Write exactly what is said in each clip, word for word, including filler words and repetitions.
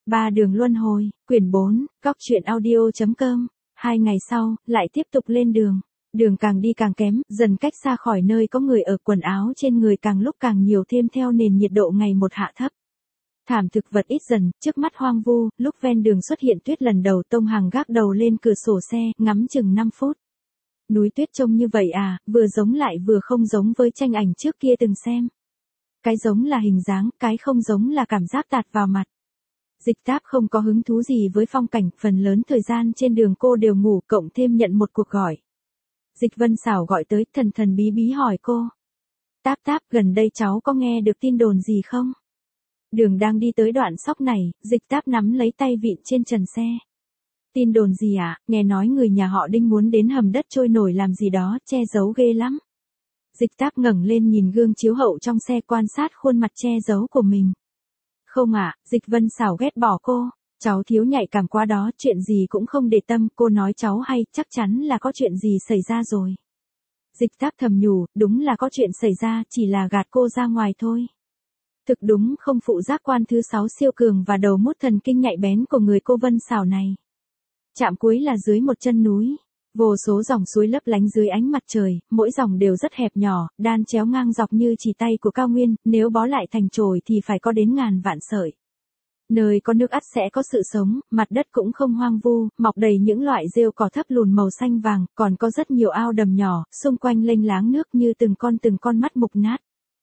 Ba đường luân hồi, quyển bốn, góc truyện audio.com. Hai ngày sau, lại tiếp tục lên đường. Đường càng đi càng kém, dần cách xa khỏi nơi có người ở, quần áo trên người càng lúc càng nhiều thêm theo nền nhiệt độ ngày một hạ thấp. Thảm thực vật ít dần, trước mắt hoang vu, lúc ven đường xuất hiện tuyết lần đầu Tông Hằng gác đầu lên cửa sổ xe, ngắm chừng năm phút. Núi tuyết trông như vậy à, vừa giống lại vừa không giống với tranh ảnh trước kia từng xem. Cái giống là hình dáng, cái không giống là cảm giác tạt vào mặt. Dịch Táp không có hứng thú gì với phong cảnh, phần lớn thời gian trên đường cô đều ngủ, cộng thêm nhận một cuộc gọi. Dịch Vân Xảo gọi tới, thần thần bí bí hỏi cô. Táp Táp, gần đây cháu có nghe được tin đồn gì không? Đường đang đi tới đoạn sóc này, Dịch Táp nắm lấy tay vịn trên trần xe. Tin đồn gì ạ? À? Nghe nói người nhà họ Đinh muốn đến hầm đất trôi nổi làm gì đó, che giấu ghê lắm. Dịch Táp ngẩng lên nhìn gương chiếu hậu trong xe, quan sát khuôn mặt che giấu của mình. Không ạ, à, Dịch Vân Xảo ghét bỏ cô. Cháu thiếu nhạy cảm quá đó, chuyện gì cũng không để tâm, cô nói cháu hay, chắc chắn là có chuyện gì xảy ra rồi. Dịch Táp thầm nhủ, đúng là có chuyện xảy ra, chỉ là gạt cô ra ngoài thôi. Thực đúng không phụ giác quan thứ sáu siêu cường và đầu mút thần kinh nhạy bén của người cô Vân Xảo này. Trạm cuối là dưới một chân núi. Vô số dòng suối lấp lánh dưới ánh mặt trời, mỗi dòng đều rất hẹp nhỏ, đan chéo ngang dọc như chỉ tay của cao nguyên, nếu bó lại thành chồi thì phải có đến ngàn vạn sợi. Nơi có nước ắt sẽ có sự sống, mặt đất cũng không hoang vu, mọc đầy những loại rêu cỏ thấp lùn màu xanh vàng, còn có rất nhiều ao đầm nhỏ, xung quanh lênh láng nước như từng con từng con mắt mục nát.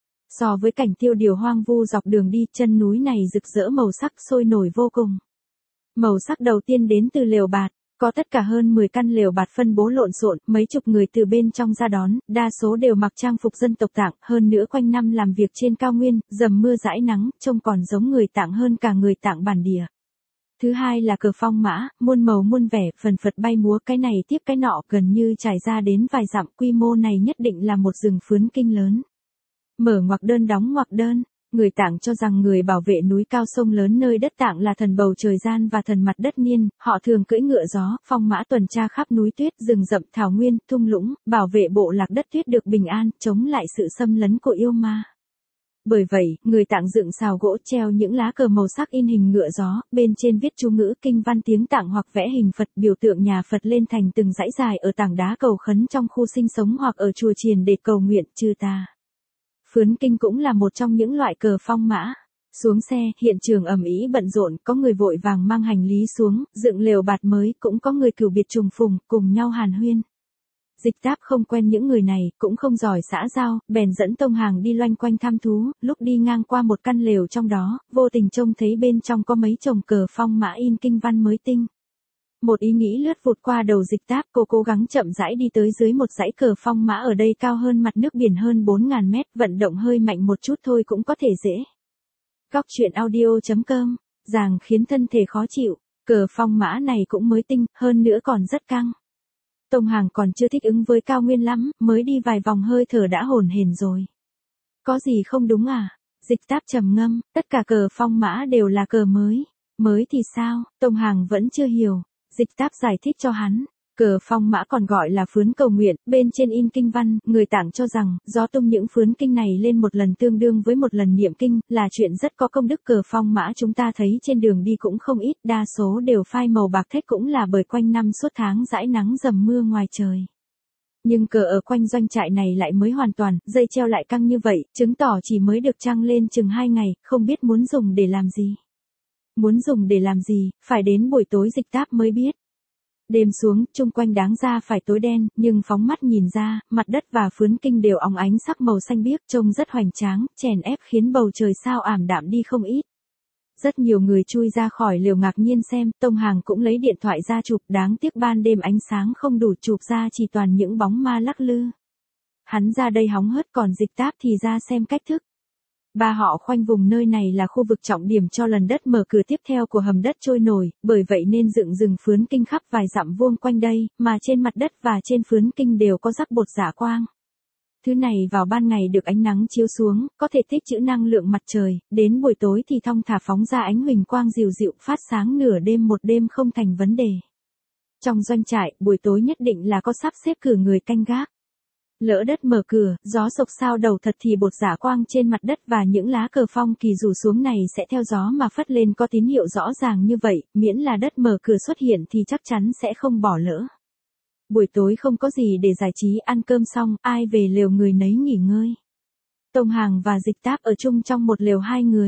So với cảnh tiêu điều hoang vu dọc đường đi, chân núi này rực rỡ màu sắc sôi nổi vô cùng. Màu sắc đầu tiên đến từ lều bạt. Có tất cả hơn mười căn lều bạt phân bố lộn xộn, mấy chục người từ bên trong ra đón, đa số đều mặc trang phục dân tộc Tạng, hơn nữa quanh năm làm việc trên cao nguyên, dầm mưa dãi nắng, trông còn giống người Tạng hơn cả người Tạng bản địa. Thứ hai là cờ phong mã, muôn màu muôn vẻ, phần phật bay múa, cái này tiếp cái nọ, gần như trải ra đến vài dặm, quy mô này nhất định là một rừng phướn kinh lớn. Mở ngoặc đơn đóng ngoặc đơn. Người Tạng cho rằng người bảo vệ núi cao sông lớn nơi đất Tạng là thần bầu trời gian và thần mặt đất niên, họ thường cưỡi ngựa gió, phong mã tuần tra khắp núi tuyết, rừng rậm, thảo nguyên, thung lũng, bảo vệ bộ lạc đất tuyết được bình an, chống lại sự xâm lấn của yêu ma. Bởi vậy, người Tạng dựng sào gỗ treo những lá cờ màu sắc in hình ngựa gió, bên trên viết chú ngữ kinh văn tiếng Tạng hoặc vẽ hình Phật, biểu tượng nhà Phật lên thành từng dãy dài ở tảng đá cầu khấn trong khu sinh sống hoặc ở chùa chiền để cầu nguyện chư ta. Phướn kinh cũng là một trong những loại cờ phong mã. Xuống xe, hiện trường ầm ĩ bận rộn, có người vội vàng mang hành lý xuống, dựng lều bạt mới, cũng có người cửu biệt trùng phùng, cùng nhau hàn huyên. Dịch Táp không quen những người này, cũng không giỏi xã giao, bèn dẫn Tông Hằng đi loanh quanh thăm thú, lúc đi ngang qua một căn lều trong đó, vô tình trông thấy bên trong có mấy chồng cờ phong mã in kinh văn mới tinh. Một ý nghĩ lướt vụt qua đầu Dịch Táp, cô cố gắng chậm rãi đi tới dưới một dãy cờ phong mã ở đây cao hơn mặt nước biển hơn bốn nghìn mét, vận động hơi mạnh một chút thôi cũng có thể dễ. Góc truyện audio.com, ràng khiến thân thể khó chịu, cờ phong mã này cũng mới tinh, hơn nữa còn rất căng. Tông Hằng còn chưa thích ứng với cao nguyên lắm, mới đi vài vòng hơi thở đã hổn hển rồi. Có gì không đúng à? Dịch Táp trầm ngâm, tất cả cờ phong mã đều là cờ mới. Mới thì sao? Tông Hằng vẫn chưa hiểu. Dịch Táp giải thích cho hắn, cờ phong mã còn gọi là phướn cầu nguyện, bên trên in kinh văn, người Tạng cho rằng, gió tung những phướn kinh này lên một lần tương đương với một lần niệm kinh, là chuyện rất có công đức. Cờ phong mã chúng ta thấy trên đường đi cũng không ít, đa số đều phai màu bạc thếch, cũng là bởi quanh năm suốt tháng dãi nắng dầm mưa ngoài trời. Nhưng cờ ở quanh doanh trại này lại mới hoàn toàn, dây treo lại căng như vậy, chứng tỏ chỉ mới được trăng lên chừng hai ngày, không biết muốn dùng để làm gì. Muốn dùng để làm gì, phải đến buổi tối Dịch Táp mới biết. Đêm xuống, chung quanh đáng ra phải tối đen, nhưng phóng mắt nhìn ra, mặt đất và phướn kinh đều óng ánh sắc màu xanh biếc, trông rất hoành tráng, chèn ép khiến bầu trời sao ảm đạm đi không ít. Rất nhiều người chui ra khỏi lều ngạc nhiên xem, Tông Hằng cũng lấy điện thoại ra chụp, đáng tiếc ban đêm ánh sáng không đủ, chụp ra chỉ toàn những bóng ma lắc lư. Hắn ra đây hóng hớt, còn Dịch Táp thì ra xem cách thức. Ba họ khoanh vùng nơi này là khu vực trọng điểm cho lần đất mở cửa tiếp theo của hầm đất trôi nổi, bởi vậy nên dựng rừng phướn kinh khắp vài dặm vuông quanh đây, mà trên mặt đất và trên phướn kinh đều có rắc bột rả quang. Thứ này vào ban ngày được ánh nắng chiếu xuống, có thể tích trữ năng lượng mặt trời, đến buổi tối thì thong thả phóng ra ánh huỳnh quang dịu dịu, phát sáng nửa đêm một đêm không thành vấn đề. Trong doanh trại, buổi tối nhất định là có sắp xếp cử người canh gác. Lỡ đất mở cửa, gió sộc sao đầu thật thì bột giả quang trên mặt đất và những lá cờ phong kỳ rủ xuống này sẽ theo gió mà phất lên có tín hiệu rõ ràng như vậy, miễn là đất mở cửa xuất hiện thì chắc chắn sẽ không bỏ lỡ. Buổi tối không có gì để giải trí, ăn cơm xong, ai về lều người nấy nghỉ ngơi. Tông Hàng và Dịch Táp ở chung trong một lều hai người.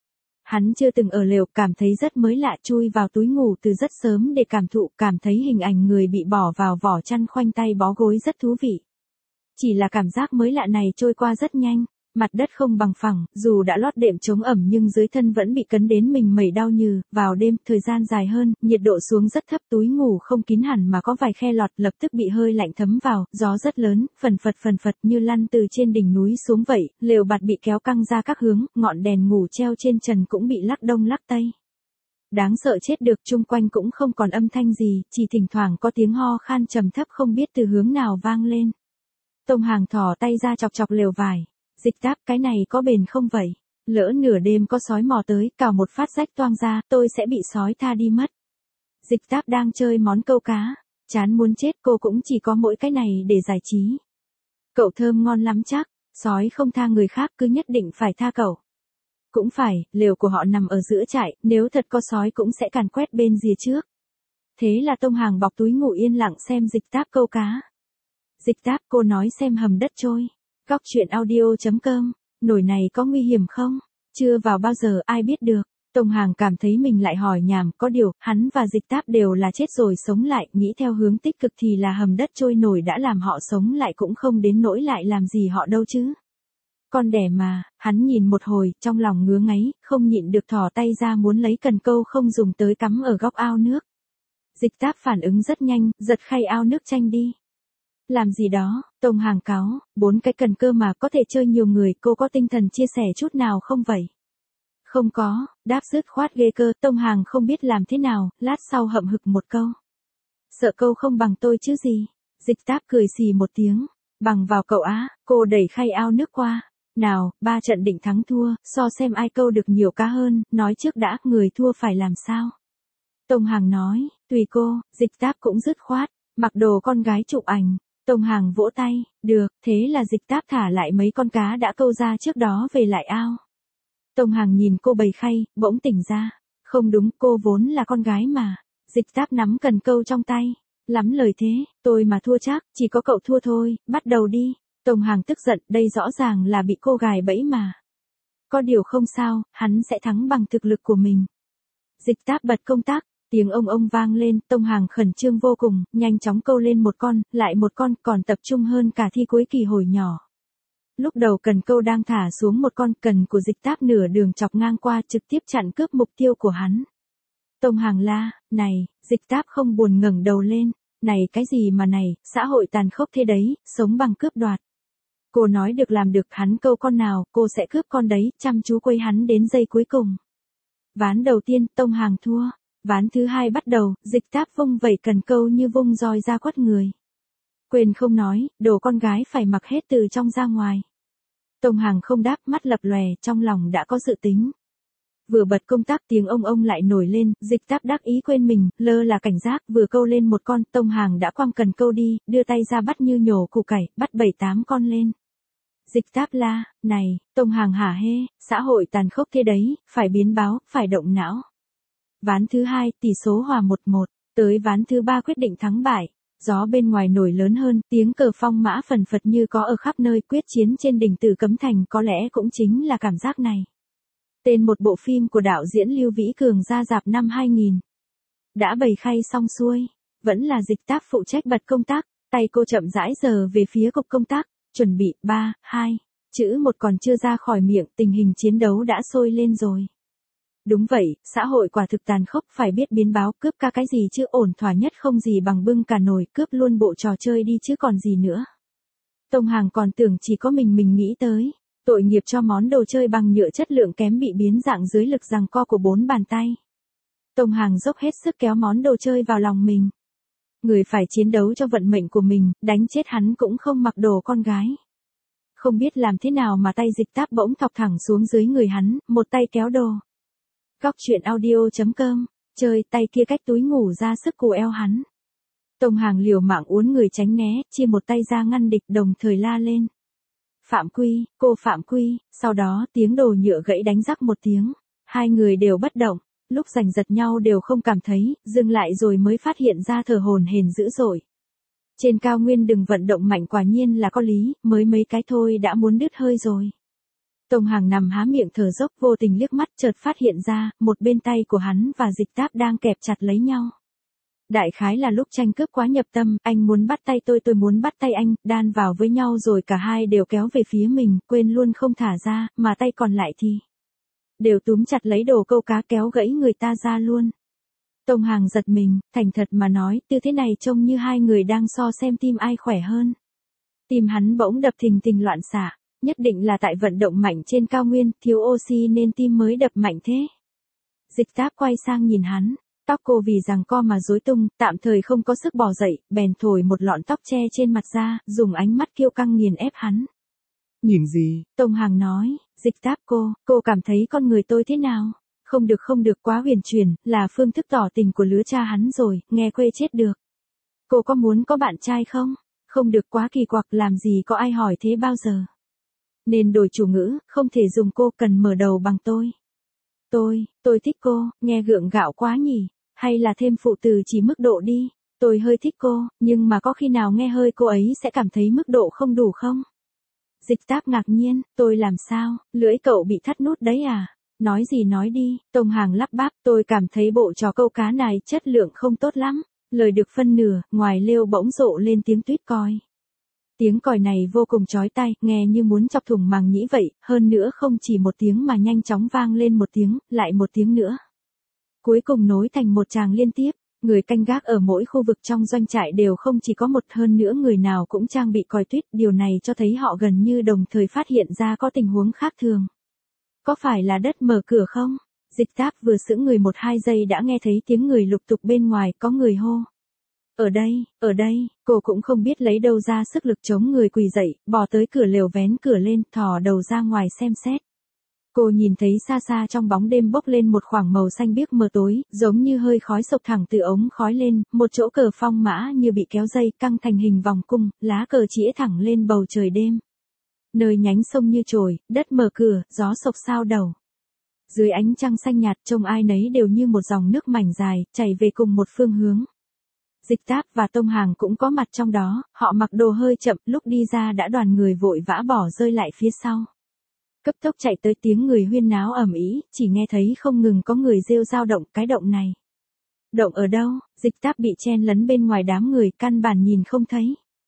Hắn chưa từng ở lều, cảm thấy rất mới lạ, chui vào túi ngủ từ rất sớm để cảm thụ, cảm thấy hình ảnh người bị bỏ vào vỏ chăn khoanh tay bó gối rất thú vị. Chỉ là cảm giác mới lạ này trôi qua rất nhanh, mặt đất không bằng phẳng, dù đã lót đệm chống ẩm nhưng dưới thân vẫn bị cấn đến mình mẩy đau nhừ, vào đêm, thời gian dài hơn, nhiệt độ xuống rất thấp, túi ngủ không kín hẳn mà có vài khe lọt, lập tức bị hơi lạnh thấm vào, gió rất lớn, phần phật phần phật như lăn từ trên đỉnh núi xuống vậy, lều bạt bị kéo căng ra các hướng, ngọn đèn ngủ treo trên trần cũng bị lắc đông lắc tây. Đáng sợ chết được, chung quanh cũng không còn âm thanh gì, chỉ thỉnh thoảng có tiếng ho khan trầm thấp không biết từ hướng nào vang lên. Tông Hàng thò tay ra chọc chọc lều vải. Dịch Táp, cái này có bền không vậy? Lỡ nửa đêm có sói mò tới, cào một phát rách toang ra, tôi sẽ bị sói tha đi mất. Dịch Táp đang chơi món câu cá. Chán muốn chết, cô cũng chỉ có mỗi cái này để giải trí. Cậu thơm ngon lắm chắc, sói không tha người khác cứ nhất định phải tha cậu. Cũng phải, lều của họ nằm ở giữa trại, nếu thật có sói cũng sẽ càn quét bên rìa trước. Thế là Tông Hàng bọc túi ngủ yên lặng xem Dịch Táp câu cá. Dịch Táp, cô nói xem hầm đất trôi. Góc chuyện audio chấm com, nồi này có nguy hiểm không? Chưa vào bao giờ ai biết được. Tông Hàng cảm thấy mình lại hỏi nhảm, có điều, hắn và Dịch Táp đều là chết rồi sống lại, nghĩ theo hướng tích cực thì là hầm đất trôi nổi đã làm họ sống lại cũng không đến nỗi lại làm gì họ đâu chứ. Con đẻ mà, hắn nhìn một hồi, trong lòng ngứa ngáy, không nhịn được thò tay ra muốn lấy cần câu không dùng tới cắm ở góc ao nước. Dịch Táp phản ứng rất nhanh, giật khay ao nước chanh đi. Làm gì đó, Tông Hàng cáo, bốn cái cần cơ mà có thể chơi nhiều người, cô có tinh thần chia sẻ chút nào không vậy? Không có, đáp dứt khoát ghê cơ, Tông Hàng không biết làm thế nào, lát sau hậm hực một câu. Sợ câu không bằng tôi chứ gì? Dịch Táp cười xì một tiếng, bằng vào cậu á, cô đẩy khay ao nước qua. Nào, ba trận định thắng thua, so xem ai câu được nhiều cá hơn, nói trước đã, người thua phải làm sao? Tông Hàng nói, tùy cô, Dịch Táp cũng dứt khoát, mặc đồ con gái chụp ảnh. Tông Hàng vỗ tay, được, thế là Dịch Táp thả lại mấy con cá đã câu ra trước đó về lại ao. Tông Hàng nhìn cô bày khay, bỗng tỉnh ra. Không đúng, cô vốn là con gái mà. Dịch Táp nắm cần câu trong tay. Lắm lời thế, tôi mà thua chắc, chỉ có cậu thua thôi, bắt đầu đi. Tông Hàng tức giận, đây rõ ràng là bị cô gài bẫy mà. Có điều không sao, hắn sẽ thắng bằng thực lực của mình. Dịch Táp bật công tắc. Tiếng ông ông vang lên, Tông Hàng khẩn trương vô cùng, nhanh chóng câu lên một con, lại một con, còn tập trung hơn cả thi cuối kỳ hồi nhỏ. Lúc đầu cần câu đang thả xuống một con, cần của Dịch Táp nửa đường chọc ngang qua trực tiếp chặn cướp mục tiêu của hắn. Tông Hàng la, này, Dịch Táp không buồn ngẩng đầu lên, này cái gì mà này, xã hội tàn khốc thế đấy, sống bằng cướp đoạt. Cô nói được làm được, hắn câu con nào, cô sẽ cướp con đấy, chăm chú quấy hắn đến giây cuối cùng. Ván đầu tiên, Tông Hàng thua. Ván thứ hai bắt đầu, Dịch Táp vung vẩy cần câu như vung roi ra quất người. Quên không nói, đồ con gái phải mặc hết từ trong ra ngoài. Tông Hàng không đáp, mắt lập lòe, trong lòng đã có dự tính. Vừa bật công tắc tiếng ông ông lại nổi lên, Dịch Táp đắc ý quên mình, lơ là cảnh giác, vừa câu lên một con, Tông Hàng đã quăng cần câu đi, đưa tay ra bắt như nhổ củ cải, bắt bảy tám con lên. Dịch Táp la, này, Tông Hàng hả hê, xã hội tàn khốc thế đấy, phải biến báo, phải động não. Ván thứ hai, tỷ số hòa một một, tới ván thứ ba quyết định thắng bại. Gió bên ngoài nổi lớn hơn, tiếng cờ phong mã phần phật như có ở khắp nơi, quyết chiến trên đỉnh Tử Cấm Thành có lẽ cũng chính là cảm giác này. Tên một bộ phim của đạo diễn Lưu Vĩ Cường ra rạp năm hai nghìn. Đã bày khay xong xuôi, vẫn là Dịch Táp phụ trách bật công tắc, tay cô chậm rãi giờ về phía cục công tắc, chuẩn bị, ba, hai, chữ một còn chưa ra khỏi miệng, tình hình chiến đấu đã sôi lên rồi. Đúng vậy, xã hội quả thực tàn khốc, phải biết biến báo, cướp ca cái gì chứ, ổn thỏa nhất không gì bằng bưng cả nồi, cướp luôn bộ trò chơi đi chứ còn gì nữa. Tông Hàng còn tưởng chỉ có mình mình nghĩ tới, tội nghiệp cho món đồ chơi bằng nhựa chất lượng kém bị biến dạng dưới lực giằng co của bốn bàn tay. Tông Hàng dốc hết sức kéo món đồ chơi vào lòng mình. Người phải chiến đấu cho vận mệnh của mình, đánh chết hắn cũng không mặc đồ con gái. Không biết làm thế nào mà tay Dịch Táp bỗng thọc thẳng xuống dưới người hắn, một tay kéo đồ. Góc chuyện audio chấm com, chơi tay kia cách túi ngủ ra sức cù eo hắn. Tông Hàng liều mạng uốn người tránh né, chia một tay ra ngăn địch đồng thời la lên. Phạm Quy, cô Phạm Quy, sau đó tiếng đồ nhựa gãy đánh rắc một tiếng. Hai người đều bất động, lúc giành giật nhau đều không cảm thấy, dừng lại rồi mới phát hiện ra thở hổn hển dữ dội. Trên cao nguyên đừng vận động mạnh quả nhiên là có lý, mới mấy cái thôi đã muốn đứt hơi rồi. Tông Hàng nằm há miệng thở dốc vô tình liếc mắt chợt phát hiện ra, một bên tay của hắn và Dịch Táp đang kẹp chặt lấy nhau. Đại khái là lúc tranh cướp quá nhập tâm, anh muốn bắt tay tôi tôi muốn bắt tay anh, đan vào với nhau rồi cả hai đều kéo về phía mình, quên luôn không thả ra, mà tay còn lại thì đều túm chặt lấy đồ câu cá kéo gãy người ta ra luôn. Tông Hàng giật mình, thành thật mà nói, tư thế này trông như hai người đang so xem tim ai khỏe hơn. Tim hắn bỗng đập thình thình loạn xạ, nhất định là tại vận động mạnh trên cao nguyên, thiếu oxy nên tim mới đập mạnh thế. Dịch Táp quay sang nhìn hắn, tóc cô vì giằng co mà rối tung, tạm thời không có sức bò dậy, bèn thổi một lọn tóc che trên mặt ra, dùng ánh mắt kiêu căng nghiền ép hắn. Nhìn gì? Tông Hàng nói, Dịch Táp cô, cô cảm thấy con người tôi thế nào? Không được không được quá huyền truyền, là phương thức tỏ tình của lứa cha hắn rồi, nghe quê chết được. Cô có muốn có bạn trai không? Không được quá kỳ quặc, làm gì có ai hỏi thế bao giờ. Nên đổi chủ ngữ, không thể dùng cô, cần mở đầu bằng tôi. Tôi, tôi thích cô, nghe gượng gạo quá nhỉ, hay là thêm phụ từ chỉ mức độ đi. Tôi hơi thích cô, nhưng mà có khi nào nghe hơi cô ấy sẽ cảm thấy mức độ không đủ không? Dịch Táp ngạc nhiên, tôi làm sao, lưỡi cậu bị thắt nút đấy à? Nói gì nói đi, Tông Hàng lắp bắp, tôi cảm thấy bộ trò câu cá này chất lượng không tốt lắm. Lời được phân nửa, ngoài lêu bỗng rộ lên tiếng tuýt còi. Tiếng còi này vô cùng chói tai, nghe như muốn chọc thủng màng nhĩ vậy, hơn nữa không chỉ một tiếng mà nhanh chóng vang lên một tiếng, lại một tiếng nữa. Cuối cùng nối thành một tràng liên tiếp, người canh gác ở mỗi khu vực trong doanh trại đều không chỉ có một, hơn nữa người nào cũng trang bị còi tuýt, điều này cho thấy họ gần như đồng thời phát hiện ra có tình huống khác thường. Có phải là đất mở cửa không? Dịch Táp vừa sững người một hai giây đã nghe thấy tiếng người lục tục bên ngoài, có người hô. Ở đây, ở đây, cô cũng không biết lấy đâu ra sức lực chống người quỳ dậy, bò tới cửa lều vén cửa lên, thò đầu ra ngoài xem xét. Cô nhìn thấy xa xa trong bóng đêm bốc lên một khoảng màu xanh biếc mờ tối, giống như hơi khói sộc thẳng từ ống khói lên, một chỗ cờ phong mã như bị kéo dây căng thành hình vòng cung, lá cờ chĩa thẳng lên bầu trời đêm. Nơi nhánh sông như trồi, đất mở cửa, gió sộc sao đầu. Dưới ánh trăng xanh nhạt trông ai nấy đều như một dòng nước mảnh dài, chảy về cùng một phương hướng. Dịch Táp và Tông Hàng cũng có mặt trong đó, họ mặc đồ hơi chậm, lúc đi ra đã đoàn người vội vã bỏ rơi lại phía sau. Cấp tốc chạy tới tiếng người huyên náo ầm ĩ, chỉ nghe thấy không ngừng có người rêu rao động, cái động này. Động ở đâu? Dịch Táp bị chen lấn bên ngoài đám người, căn bản nhìn không thấy.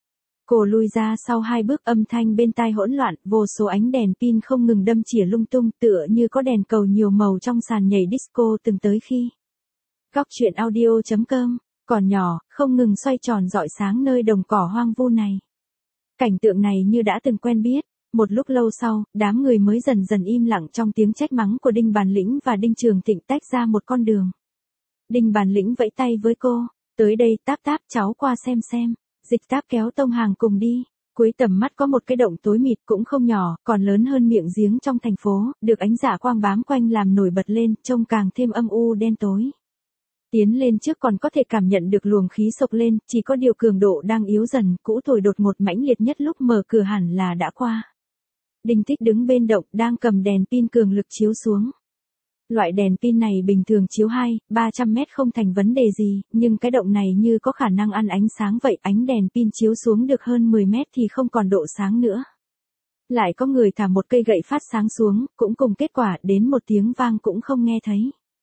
Cô lui ra sau hai bước, âm thanh bên tai hỗn loạn, vô số ánh đèn pin không ngừng đâm chĩa lung tung, tựa như có đèn cầu nhiều màu trong sàn nhảy disco từng tới khi. Góc truyện audio chấm com, còn nhỏ, không ngừng xoay tròn rọi sáng nơi đồng cỏ hoang vu này. Cảnh tượng này như đã từng quen biết, một lúc lâu sau, đám người mới dần dần im lặng trong tiếng trách mắng của Đinh Bàn Lĩnh và Đinh Trường Thịnh tách ra một con đường. Đinh Bàn Lĩnh vẫy tay với cô, tới đây Táp Táp cháu qua xem xem. Dịch Táp kéo Tông Hàng cùng đi, cuối tầm mắt có một cái động tối mịt cũng không nhỏ, còn lớn hơn miệng giếng trong thành phố, được ánh dạ quang bám quanh làm nổi bật lên, trông càng thêm âm u đen tối. Tiến lên trước còn có thể cảm nhận được luồng khí sộc lên, chỉ có điều cường độ đang yếu dần, cũ thổi đột ngột mãnh liệt nhất lúc mở cửa hẳn là đã qua. Đinh Tích đứng bên động, đang cầm đèn pin cường lực chiếu xuống. Loại đèn pin này bình thường chiếu hai, ba trăm mét không thành vấn đề gì, nhưng cái động này như có khả năng ăn ánh sáng vậy, ánh đèn pin chiếu xuống được hơn mười mét thì không còn độ sáng nữa. Lại có người thả một cây gậy phát sáng xuống, cũng cùng kết quả, đến một tiếng vang cũng không nghe thấy.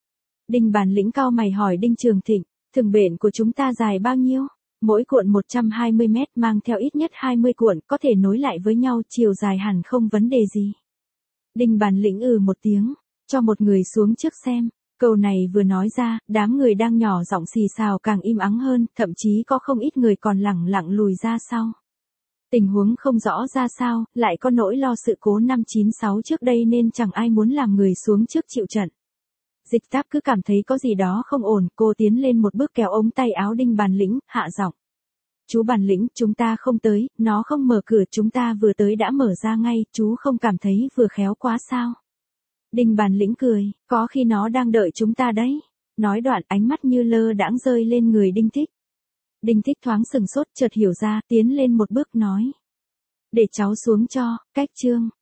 Đinh Bàn Lĩnh cao mày hỏi Đinh Trường Thịnh, thừng bện của chúng ta dài bao nhiêu? Mỗi cuộn một trăm hai mươi mét, mang theo ít nhất hai mươi cuộn, có thể nối lại với nhau, chiều dài hẳn không vấn đề gì. Đinh Bàn Lĩnh ừ một tiếng, cho một người xuống trước xem. Câu này vừa nói ra, đám người đang nhỏ giọng xì xào càng im ắng hơn, thậm chí có không ít người còn lẳng lặng lùi ra sau. Tình huống không rõ ra sao, lại có nỗi lo sự cố năm chín sáu trước đây nên chẳng ai muốn làm người xuống trước chịu trận. Dịch Táp cứ cảm thấy có gì đó không ổn, cô tiến lên một bước kéo ống tay áo Đinh Bàn Lĩnh, hạ giọng. Chú Bàn Lĩnh, chúng ta không tới, nó không mở cửa, chúng ta vừa tới đã mở ra ngay, chú không cảm thấy vừa khéo quá sao? Đinh Bàn Lĩnh cười, có khi nó đang đợi chúng ta đấy. Nói đoạn ánh mắt như lơ đãng rơi lên người Đinh Thích. Đinh Thích thoáng sừng sốt, chợt hiểu ra, tiến lên một bước nói. Để cháu xuống cho, cách Trương.